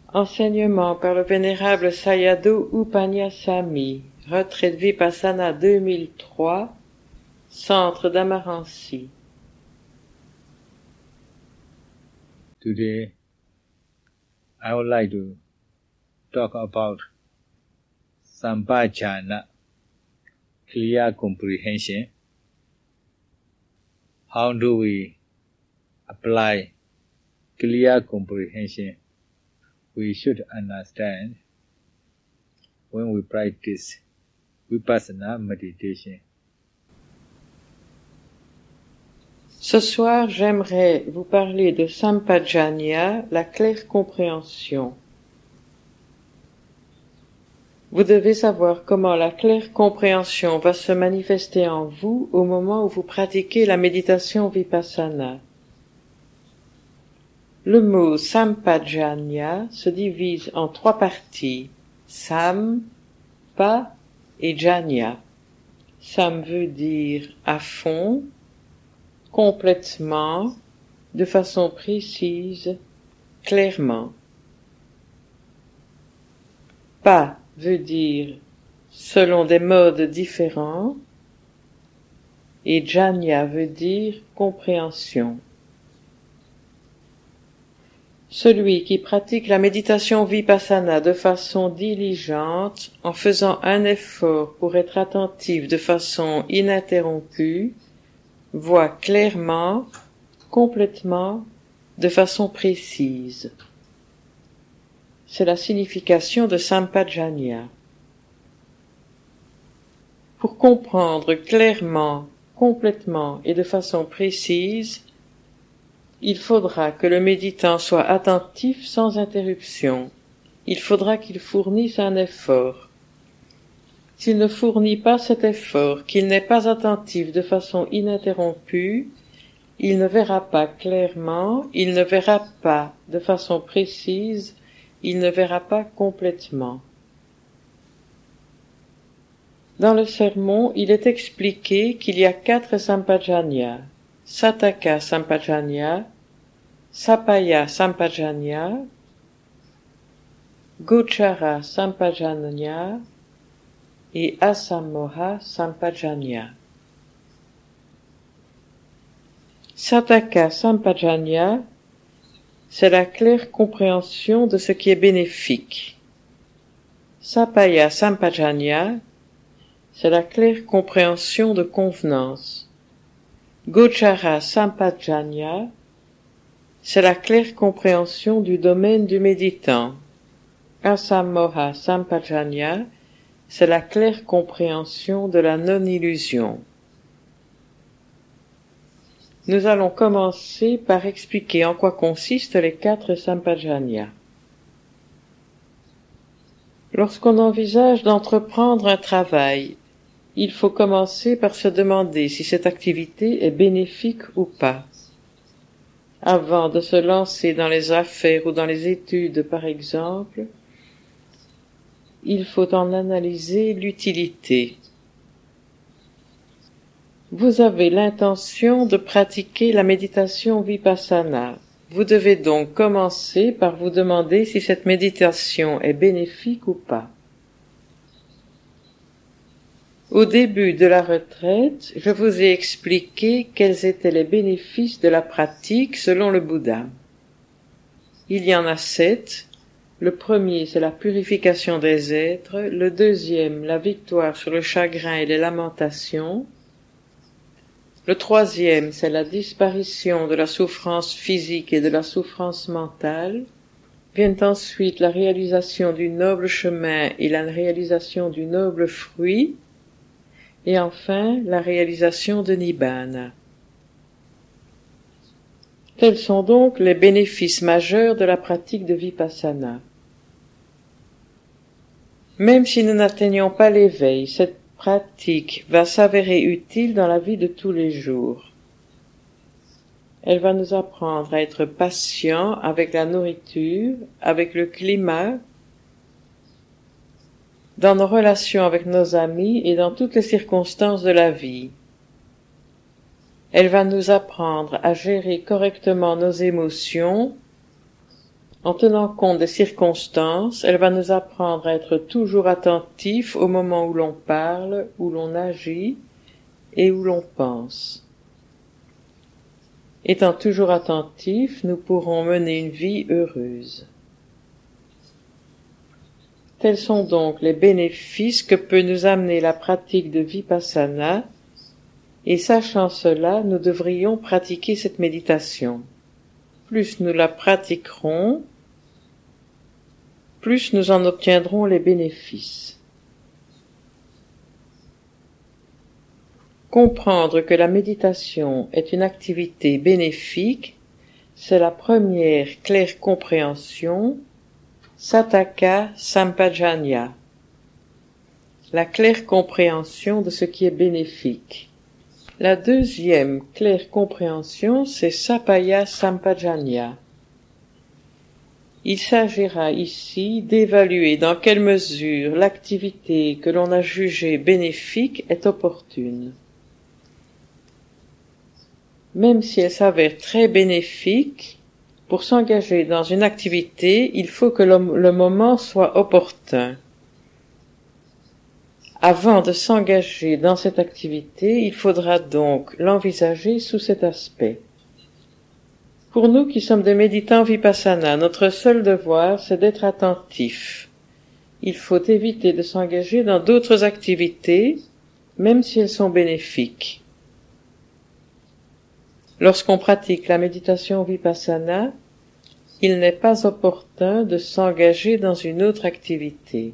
Enseignement par le vénérable Sayadaw Upanyaswami, retraite Vipassana 2003, Centre d'Amarancy. Today, I would like to talk about Sampajana, clear comprehension. How do we apply clear comprehension? We should understand when we practice Vipassana meditation. Ce soir, j'aimerais vous parler de Sampajanya, la claire compréhension. Vous devez savoir comment la claire compréhension va se manifester en vous au moment où vous pratiquez la méditation Vipassana. Le mot Sampajanya se divise en trois parties, Sam, Pa et Janya. Sam veut dire à fond, complètement, de façon précise, clairement. Pa veut dire selon des modes différents et Janya veut dire compréhension. Celui qui pratique la méditation Vipassana de façon diligente, en faisant un effort pour être attentif de façon ininterrompue, voit clairement, complètement, de façon précise. C'est la signification de Sampajanya. Pour comprendre clairement, complètement et de façon précise, il faudra que le méditant soit attentif sans interruption. Il faudra qu'il fournisse un effort. S'il ne fournit pas cet effort, qu'il n'est pas attentif de façon ininterrompue, il ne verra pas clairement, il ne verra pas de façon précise, il ne verra pas complètement. Dans le sermon, il est expliqué qu'il y a 4 Sampajanya. Sattaka Sampajanya, Sapaya Sampajanya, Gochara Sampajanya et Asamoha Sampajanya. Sattaka Sampajanya, c'est la claire compréhension de ce qui est bénéfique. Sapaya Sampajanya, c'est la claire compréhension de convenance. Gochara Sampajanya, c'est la claire compréhension du domaine du méditant. Asamoha Sampajanya, c'est la claire compréhension de la non-illusion. Nous allons commencer par expliquer en quoi consistent les 4 Sampajanya. Lorsqu'on envisage d'entreprendre un travail, il faut commencer par se demander si cette activité est bénéfique ou pas. Avant de se lancer dans les affaires ou dans les études, par exemple, il faut en analyser l'utilité. Vous avez l'intention de pratiquer la méditation Vipassana. Vous devez donc commencer par vous demander si cette méditation est bénéfique ou pas. Au début de la retraite, je vous ai expliqué quels étaient les bénéfices de la pratique selon le Bouddha. Il y en a 7. Le premier, c'est la purification des êtres. Le deuxième, la victoire sur le chagrin et les lamentations. Le troisième, c'est la disparition de la souffrance physique et de la souffrance mentale. Vient ensuite la réalisation du noble chemin et la réalisation du noble fruit. Et enfin, la réalisation de Nibbana. Tels sont donc les bénéfices majeurs de la pratique de Vipassana. Même si nous n'atteignons pas l'éveil, cette pratique va s'avérer utile dans la vie de tous les jours. Elle va nous apprendre à être patients avec la nourriture, avec le climat, dans nos relations avec nos amis et dans toutes les circonstances de la vie. Elle va nous apprendre à gérer correctement nos émotions En tenant compte des circonstances, elle va nous apprendre à être toujours attentifs au moment où l'on parle, où l'on agit et où l'on pense. Étant toujours attentifs, nous pourrons mener une vie heureuse. Tels sont donc les bénéfices que peut nous amener la pratique de Vipassana, et sachant cela, nous devrions pratiquer cette méditation. Plus nous la pratiquerons, plus nous en obtiendrons les bénéfices. Comprendre que la méditation est une activité bénéfique, c'est la première claire compréhension, Sattaka Sampajanya, la claire compréhension de ce qui est bénéfique. La deuxième claire compréhension, c'est Sapaya Sampajanya. Il s'agira ici d'évaluer dans quelle mesure l'activité que l'on a jugée bénéfique est opportune. Même si elle s'avère très bénéfique, pour s'engager dans une activité, il faut que le moment soit opportun. Avant de s'engager dans cette activité, il faudra donc l'envisager sous cet aspect. Pour nous qui sommes des méditants vipassana, notre seul devoir, c'est d'être attentifs. Il faut éviter de s'engager dans d'autres activités, même si elles sont bénéfiques. Lorsqu'on pratique la méditation vipassana, il n'est pas opportun de s'engager dans une autre activité.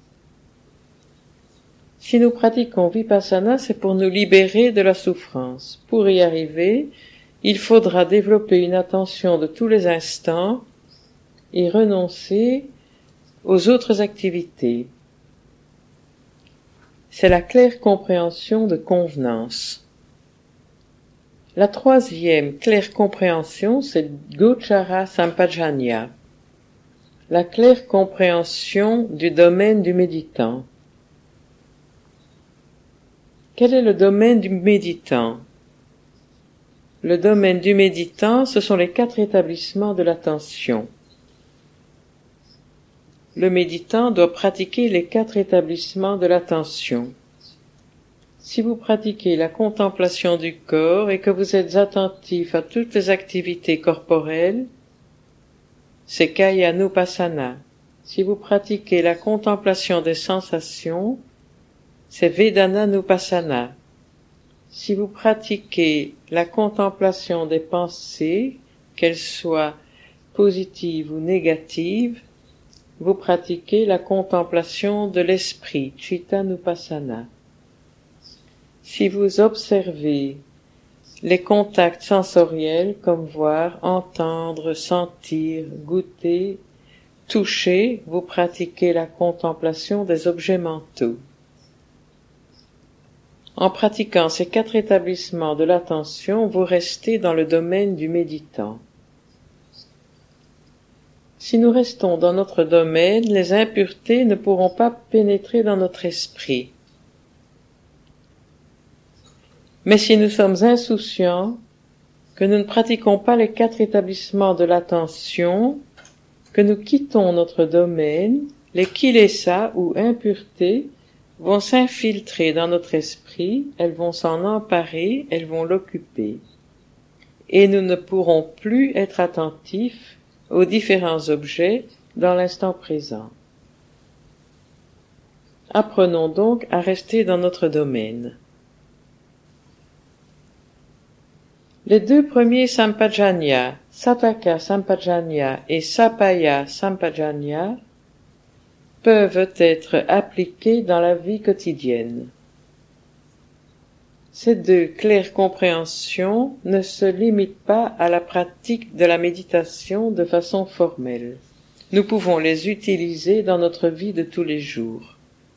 Si nous pratiquons vipassana, c'est pour nous libérer de la souffrance. Pour y arriver, il faudra développer une attention de tous les instants et renoncer aux autres activités. C'est la claire compréhension de convenance. La troisième claire compréhension, c'est Gochara Sampajanya, la claire compréhension du domaine du méditant. Quel est le domaine du méditant? Le domaine du méditant, ce sont les 4 établissements de l'attention. Le méditant doit pratiquer les 4 établissements de l'attention. Si vous pratiquez la contemplation du corps et que vous êtes attentif à toutes les activités corporelles, c'est Kayanupassana. Si vous pratiquez la contemplation des sensations, c'est Vedananupassana. Si vous pratiquez la contemplation des pensées, qu'elles soient positives ou négatives, vous pratiquez la contemplation de l'esprit, Chittanupassana. Si vous observez les contacts sensoriels comme voir, entendre, sentir, goûter, toucher, vous pratiquez la contemplation des objets mentaux. En pratiquant ces 4 établissements de l'attention, vous restez dans le domaine du méditant. Si nous restons dans notre domaine, les impuretés ne pourront pas pénétrer dans notre esprit. Mais si nous sommes insouciants, que nous ne pratiquons pas les 4 établissements de l'attention, que nous quittons notre domaine, les kilesa ou impuretés vont s'infiltrer dans notre esprit, elles vont s'en emparer, elles vont l'occuper. Et nous ne pourrons plus être attentifs aux différents objets dans l'instant présent. Apprenons donc à rester dans notre domaine. Les 2 premiers Sampajanya, Sattaka Sampajanya et Sapaya Sampajanya, peuvent être appliqués dans la vie quotidienne. Ces 2 claires compréhensions ne se limitent pas à la pratique de la méditation de façon formelle. Nous pouvons les utiliser dans notre vie de tous les jours.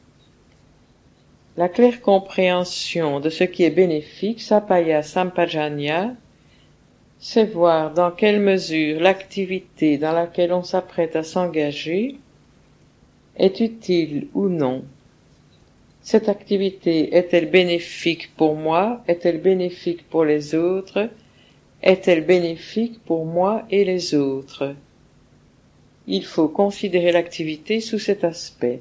La claire compréhension de ce qui est bénéfique, Sapaya Sampajanya, c'est voir dans quelle mesure l'activité dans laquelle on s'apprête à s'engager est utile ou non. Cette activité est-elle bénéfique pour moi? Est-elle bénéfique pour les autres? Est-elle bénéfique pour moi et les autres? Il faut considérer l'activité sous cet aspect.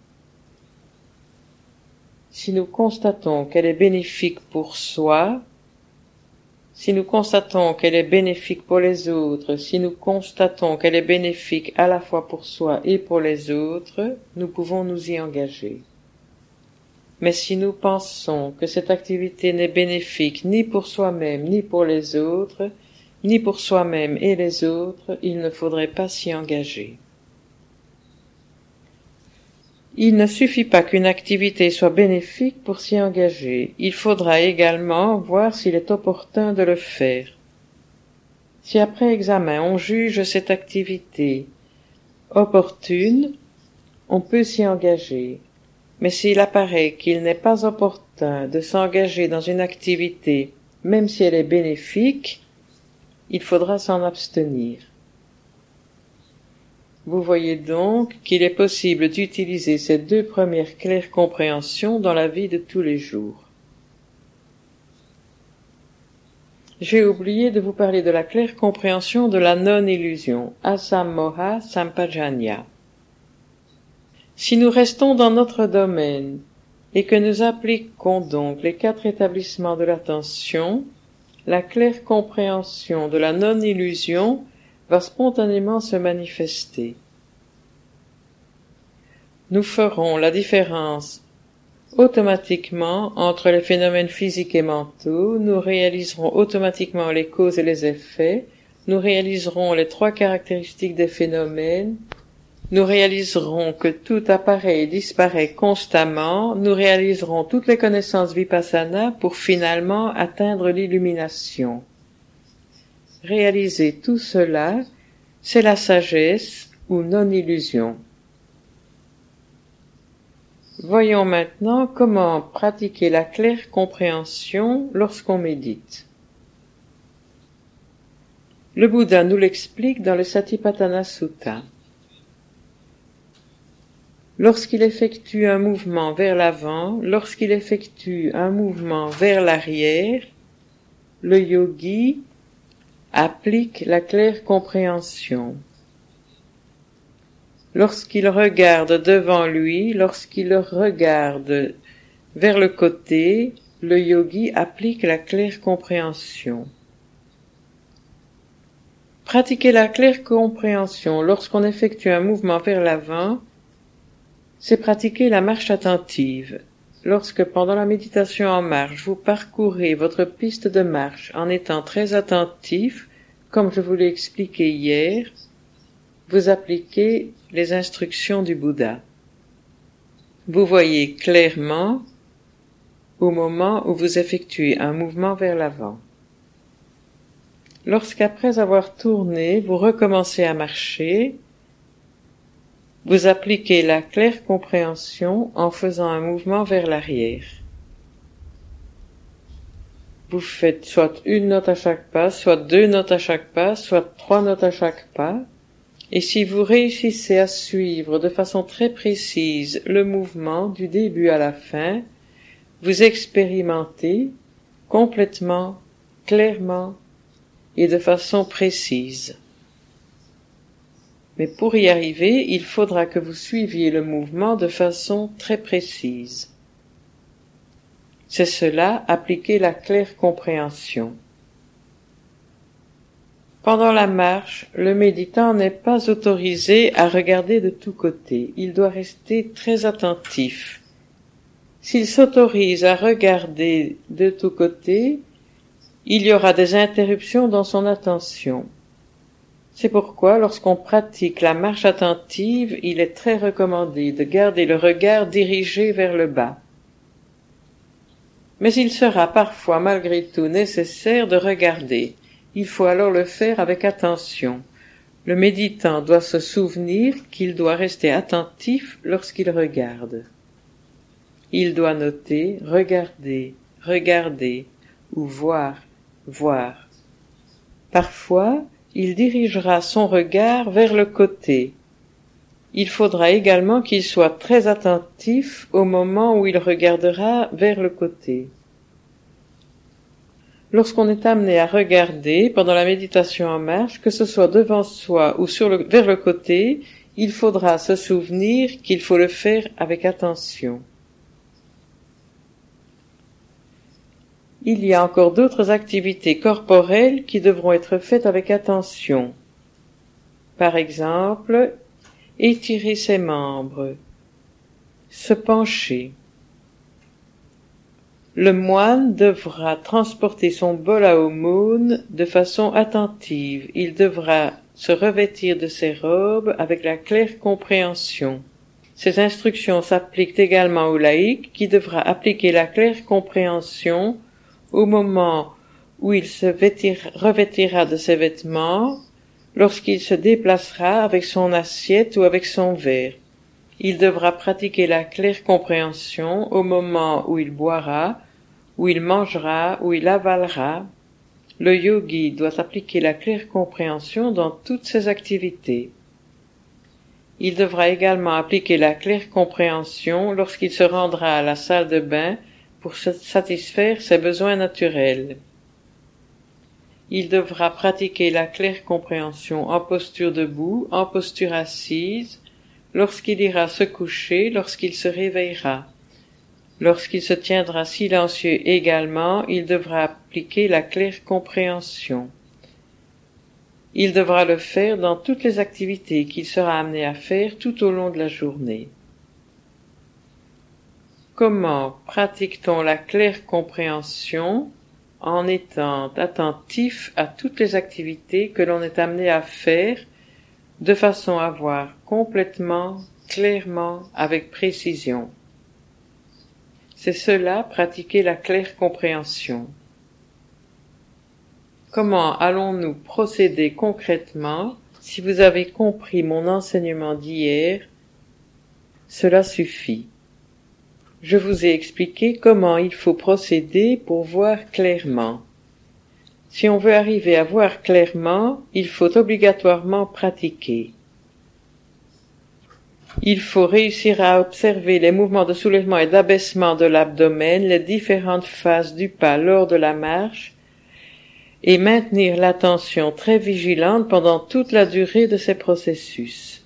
Si nous constatons qu'elle est bénéfique pour soi, si nous constatons qu'elle est bénéfique pour les autres, si nous constatons qu'elle est bénéfique à la fois pour soi et pour les autres, nous pouvons nous y engager. Mais si nous pensons que cette activité n'est bénéfique ni pour soi-même ni pour les autres, ni pour soi-même et les autres, il ne faudrait pas s'y engager. Il ne suffit pas qu'une activité soit bénéfique pour s'y engager, il faudra également voir s'il est opportun de le faire. Si après examen on juge cette activité opportune, on peut s'y engager. Mais s'il apparaît qu'il n'est pas opportun de s'engager dans une activité, même si elle est bénéfique, il faudra s'en abstenir. Vous voyez donc qu'il est possible d'utiliser ces deux premières claires compréhensions dans la vie de tous les jours. J'ai oublié de vous parler de la claire compréhension de la non-illusion, asammoha sampajanya. Si nous restons dans notre domaine et que nous appliquons donc les 4 établissements de l'attention, la claire compréhension de la non-illusion va spontanément se manifester. Nous ferons la différence automatiquement entre les phénomènes physiques et mentaux, nous réaliserons automatiquement les causes et les effets, nous réaliserons les 3 caractéristiques des phénomènes, nous réaliserons que tout apparaît et disparaît constamment, nous réaliserons toutes les connaissances vipassana pour finalement atteindre l'illumination. Réaliser tout cela, c'est la sagesse ou non-illusion. Voyons maintenant comment pratiquer la claire compréhension lorsqu'on médite. Le Bouddha nous l'explique dans le Satipatthana Sutta. Lorsqu'il effectue un mouvement vers l'avant, lorsqu'il effectue un mouvement vers l'arrière, le yogi applique la claire compréhension. Lorsqu'il regarde devant lui, lorsqu'il regarde vers le côté, le yogi applique la claire compréhension. Pratiquer la claire compréhension lorsqu'on effectue un mouvement vers l'avant, c'est pratiquer la marche attentive. Lorsque pendant la méditation en marche, vous parcourez votre piste de marche en étant très attentif, comme je vous l'ai expliqué hier, vous appliquez les instructions du Bouddha. Vous voyez clairement au moment où vous effectuez un mouvement vers l'avant. Lorsqu'après avoir tourné, vous recommencez à marcher, vous appliquez la claire compréhension en faisant un mouvement vers l'arrière. Vous faites soit une note à chaque pas, soit 2 notes à chaque pas, soit 3 notes à chaque pas. Et si vous réussissez à suivre de façon très précise le mouvement du début à la fin, vous expérimentez complètement, clairement et de façon précise. Mais pour y arriver, il faudra que vous suiviez le mouvement de façon très précise. C'est cela, appliquer la claire compréhension. Pendant la marche, le méditant n'est pas autorisé à regarder de tous côtés. Il doit rester très attentif. S'il s'autorise à regarder de tous côtés, il y aura des interruptions dans son attention. C'est pourquoi, lorsqu'on pratique la marche attentive, il est très recommandé de garder le regard dirigé vers le bas. Mais il sera parfois malgré tout nécessaire de regarder. Il faut alors le faire avec attention. Le méditant doit se souvenir qu'il doit rester attentif lorsqu'il regarde. Il doit noter, regarder, regarder, ou voir, voir. Parfois, il dirigera son regard vers le côté. Il faudra également qu'il soit très attentif au moment où il regardera vers le côté. Lorsqu'on est amené à regarder pendant la méditation en marche, que ce soit devant soi ou vers le côté, il faudra se souvenir qu'il faut le faire avec attention. Il y a encore d'autres activités corporelles qui devront être faites avec attention. Par exemple, étirer ses membres, se pencher. Le moine devra transporter son bol à aumône de façon attentive. Il devra se revêtir de ses robes avec la claire compréhension. Ces instructions s'appliquent également au laïc qui devra appliquer la claire compréhension au moment où il se revêtira de ses vêtements, lorsqu'il se déplacera avec son assiette ou avec son verre. Il devra pratiquer la claire compréhension au moment où il boira, où il mangera, où il avalera. Le yogi doit appliquer la claire compréhension dans toutes ses activités. Il devra également appliquer la claire compréhension lorsqu'il se rendra à la salle de bain pour satisfaire ses besoins naturels. Il devra pratiquer la claire compréhension en posture debout, en posture assise, lorsqu'il ira se coucher, lorsqu'il se réveillera. Lorsqu'il se tiendra silencieux également, il devra appliquer la claire compréhension. Il devra le faire dans toutes les activités qu'il sera amené à faire tout au long de la journée. Comment pratique-t-on la claire compréhension en étant attentif à toutes les activités que l'on est amené à faire de façon à voir complètement, clairement, avec précision? C'est cela, pratiquer la claire compréhension. Comment allons-nous procéder concrètement? Si vous avez compris mon enseignement d'hier, cela suffit. Je vous ai expliqué comment il faut procéder pour voir clairement. Si on veut arriver à voir clairement, il faut obligatoirement pratiquer. Il faut réussir à observer les mouvements de soulèvement et d'abaissement de l'abdomen, les différentes phases du pas lors de la marche, et maintenir l'attention très vigilante pendant toute la durée de ces processus.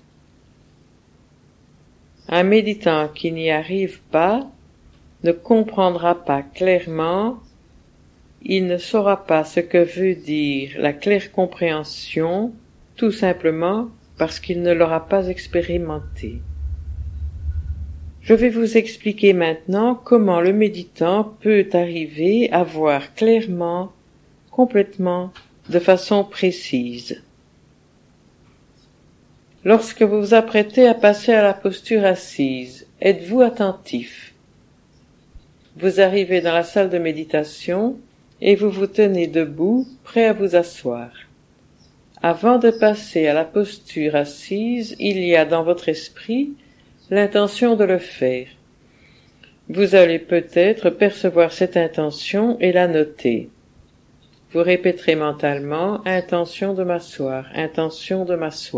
Un méditant qui n'y arrive pas ne comprendra pas clairement, il ne saura pas ce que veut dire la claire compréhension, tout simplement parce qu'il ne l'aura pas expérimenté. Je vais vous expliquer maintenant comment le méditant peut arriver à voir clairement, complètement, de façon précise. Lorsque vous vous apprêtez à passer à la posture assise, êtes-vous attentif? Vous arrivez dans la salle de méditation et vous vous tenez debout, prêt à vous asseoir. Avant de passer à la posture assise, il y a dans votre esprit l'intention de le faire. Vous allez peut-être percevoir cette intention et la noter. Vous répéterez mentalement « intention de m'asseoir, intention de m'asseoir ».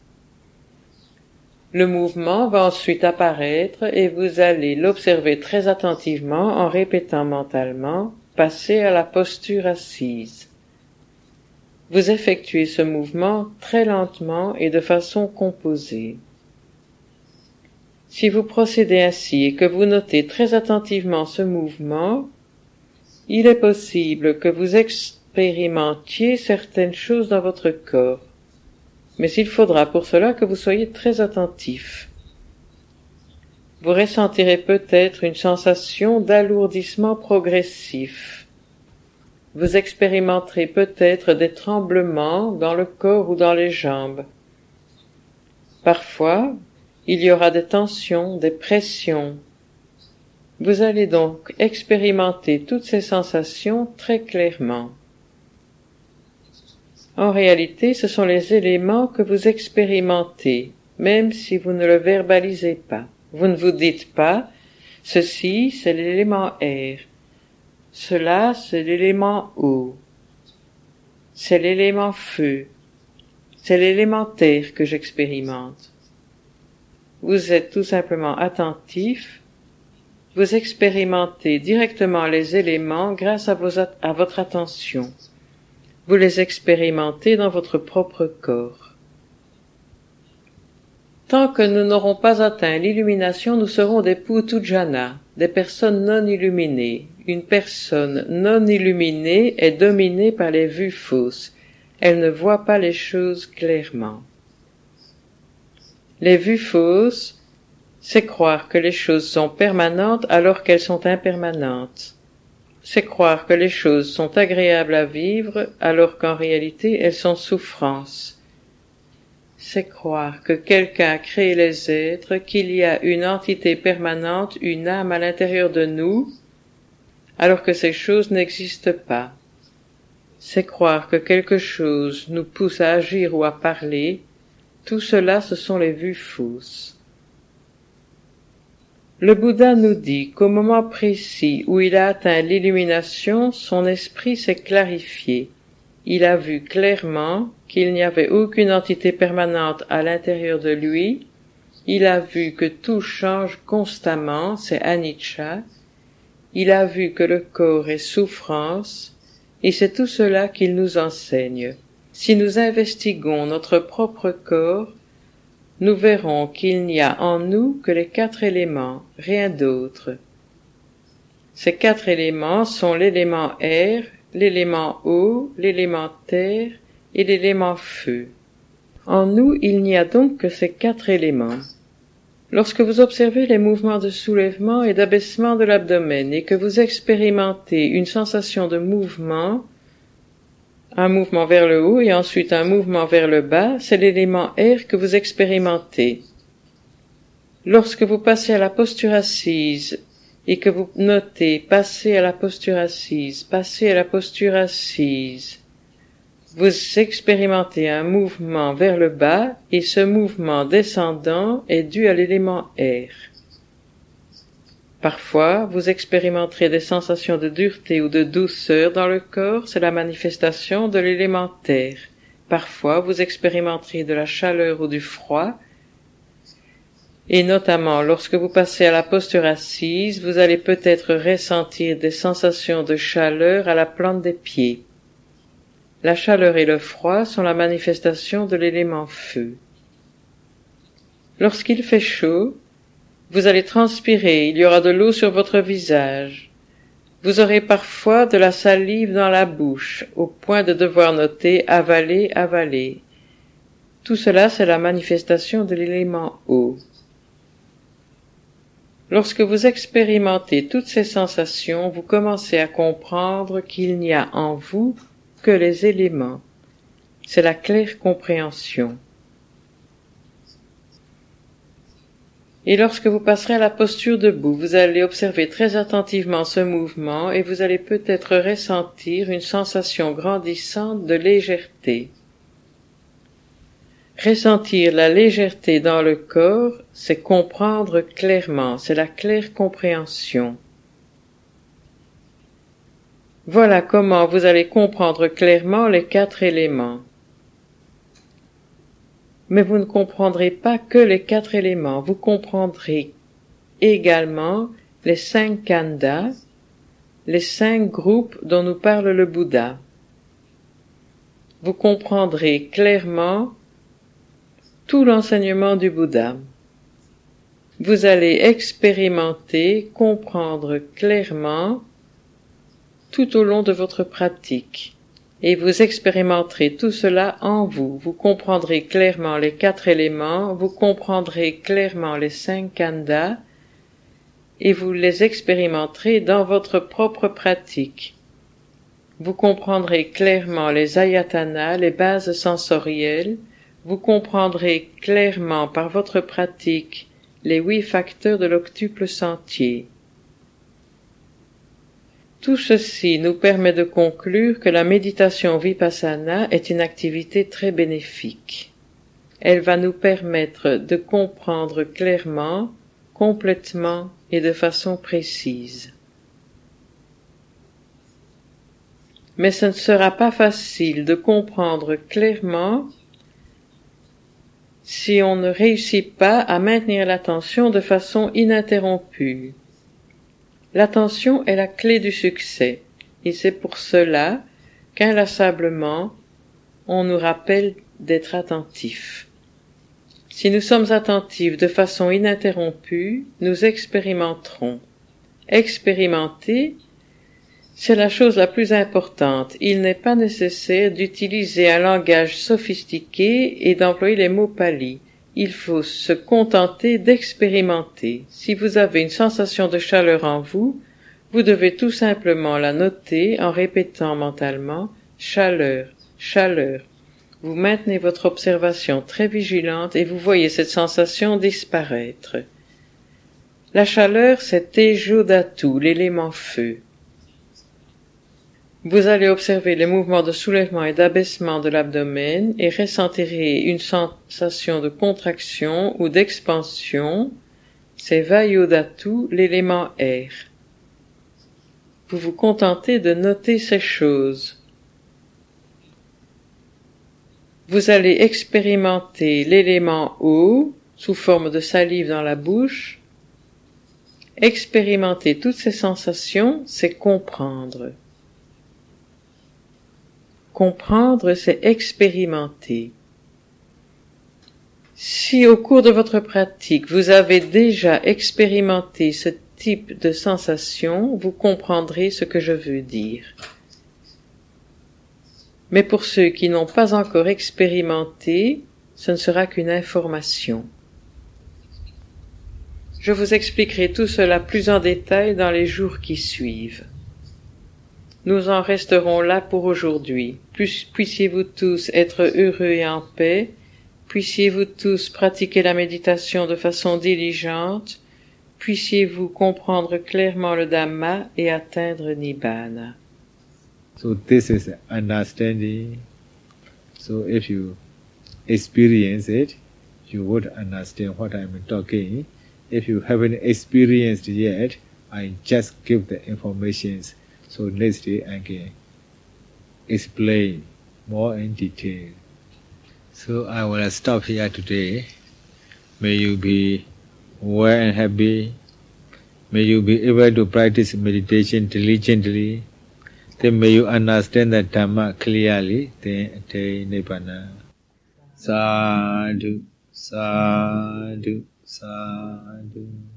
Le mouvement va ensuite apparaître et vous allez l'observer très attentivement en répétant mentalement « passer à la posture assise ». Vous effectuez ce mouvement très lentement et de façon composée. Si vous procédez ainsi et que vous notez très attentivement ce mouvement, il est possible que vous expérimentiez certaines choses dans votre corps, mais il faudra pour cela que vous soyez très attentif. Vous ressentirez peut-être une sensation d'alourdissement progressif. Vous expérimenterez peut-être des tremblements dans le corps ou dans les jambes. Parfois, il y aura des tensions, des pressions. Vous allez donc expérimenter toutes ces sensations très clairement. En réalité, ce sont les éléments que vous expérimentez, même si vous ne le verbalisez pas. Vous ne vous dites pas « ceci, c'est l'élément air », « cela, c'est l'élément eau », « c'est l'élément feu », « c'est l'élément terre que j'expérimente ». Vous êtes tout simplement attentif vous expérimentez directement les éléments grâce à votre attention. Vous les expérimentez dans votre propre corps. Tant que nous n'aurons pas atteint l'illumination, nous serons des Putujana, des personnes non illuminées. Une personne non illuminée est dominée par les vues fausses. Elle ne voit pas les choses clairement. Les vues fausses, c'est croire que les choses sont permanentes alors qu'elles sont impermanentes. C'est croire que les choses sont agréables à vivre alors qu'en réalité elles sont souffrances. C'est croire que quelqu'un a créé les êtres, qu'il y a une entité permanente, une âme à l'intérieur de nous, alors que ces choses n'existent pas. C'est croire que quelque chose nous pousse à agir ou à parler. Tout cela, ce sont les vues fausses. Le Bouddha nous dit qu'au moment précis où il a atteint l'illumination, son esprit s'est clarifié. Il a vu clairement qu'il n'y avait aucune entité permanente à l'intérieur de lui. Il a vu que tout change constamment, c'est anicca. Il a vu que le corps est souffrance, et c'est tout cela qu'il nous enseigne. Si nous investiguons notre propre corps, nous verrons qu'il n'y a en nous que les 4 éléments, rien d'autre. Ces 4 éléments sont l'élément air, l'élément eau, l'élément terre et l'élément feu. En nous, il n'y a donc que ces 4 éléments. Lorsque vous observez les mouvements de soulèvement et d'abaissement de l'abdomen et que vous expérimentez une sensation de mouvement, un mouvement vers le haut et ensuite un mouvement vers le bas, c'est l'élément air que vous expérimentez. Lorsque vous passez à la posture assise et que vous notez passer à la posture assise, passer à la posture assise, vous expérimentez un mouvement vers le bas et ce mouvement descendant est dû à l'élément air. Parfois, vous expérimenterez des sensations de dureté ou de douceur dans le corps, c'est la manifestation de l'élément terre. Parfois, vous expérimenterez de la chaleur ou du froid, et notamment lorsque vous passez à la posture assise, vous allez peut-être ressentir des sensations de chaleur à la plante des pieds. La chaleur et le froid sont la manifestation de l'élément feu. Lorsqu'il fait chaud, vous allez transpirer, il y aura de l'eau sur votre visage. Vous aurez parfois de la salive dans la bouche, au point de devoir noter avaler, avaler. Tout cela, c'est la manifestation de l'élément eau. Lorsque vous expérimentez toutes ces sensations, vous commencez à comprendre qu'il n'y a en vous que les éléments. C'est la claire compréhension. Et lorsque vous passerez à la posture debout, vous allez observer très attentivement ce mouvement et vous allez peut-être ressentir une sensation grandissante de légèreté. Ressentir la légèreté dans le corps, c'est comprendre clairement, c'est la claire compréhension. Voilà comment vous allez comprendre clairement les 4 éléments. Mais vous ne comprendrez pas que les 4 éléments, vous comprendrez également les 5 khandas, les 5 groupes dont nous parle le Bouddha. Vous comprendrez clairement tout l'enseignement du Bouddha. Vous allez expérimenter, comprendre clairement tout au long de votre pratique. Et vous expérimenterez tout cela en vous. Vous comprendrez clairement les 4 éléments, vous comprendrez clairement les 5 khandas, et vous les expérimenterez dans votre propre pratique. Vous comprendrez clairement les ayatanas, les bases sensorielles, vous comprendrez clairement par votre pratique les 8 facteurs de l'octuple sentier. Tout ceci nous permet de conclure que la méditation vipassana est une activité très bénéfique. Elle va nous permettre de comprendre clairement, complètement et de façon précise. Mais ce ne sera pas facile de comprendre clairement si on ne réussit pas à maintenir l'attention de façon ininterrompue. L'attention est la clé du succès, et c'est pour cela qu'inlassablement on nous rappelle d'être attentifs. Si nous sommes attentifs de façon ininterrompue, nous expérimenterons. Expérimenter, c'est la chose la plus importante. Il n'est pas nécessaire d'utiliser un langage sophistiqué et d'employer les mots palis. Il faut se contenter d'expérimenter. Si vous avez une sensation de chaleur en vous, vous devez tout simplement la noter en répétant mentalement « chaleur, chaleur ». Vous maintenez votre observation très vigilante et vous voyez cette sensation disparaître. La chaleur, c'est Tejo Dhatu, l'élément feu. Vous allez observer les mouvements de soulèvement et d'abaissement de l'abdomen et ressentirez une sensation de contraction ou d'expansion, c'est Vayu Dhatu, l'élément air. Vous vous contentez de noter ces choses. Vous allez expérimenter l'élément eau sous forme de salive dans la bouche. Expérimenter toutes ces sensations, c'est comprendre. Comprendre, c'est expérimenter. Si au cours de votre pratique, vous avez déjà expérimenté ce type de sensation, vous comprendrez ce que je veux dire. Mais pour ceux qui n'ont pas encore expérimenté, ce ne sera qu'une information. Je vous expliquerai tout cela plus en détail dans les jours qui suivent. Nous en resterons là pour aujourd'hui. Puissiez-vous tous être heureux et en paix. Puissiez-vous tous pratiquer la méditation de façon diligente. Puissiez-vous comprendre clairement le Dhamma et atteindre Nibbana. So this is understanding. So if you experience it, you would understand what I'm talking. If you haven't experienced yet, I just give the information. So next day I can explain more in detail. So I will stop here today. May you be well and happy. May you be able to practice meditation diligently. Then may you understand the Dhamma clearly. Then attain Nibbana. Sadhu, sadhu, sadhu.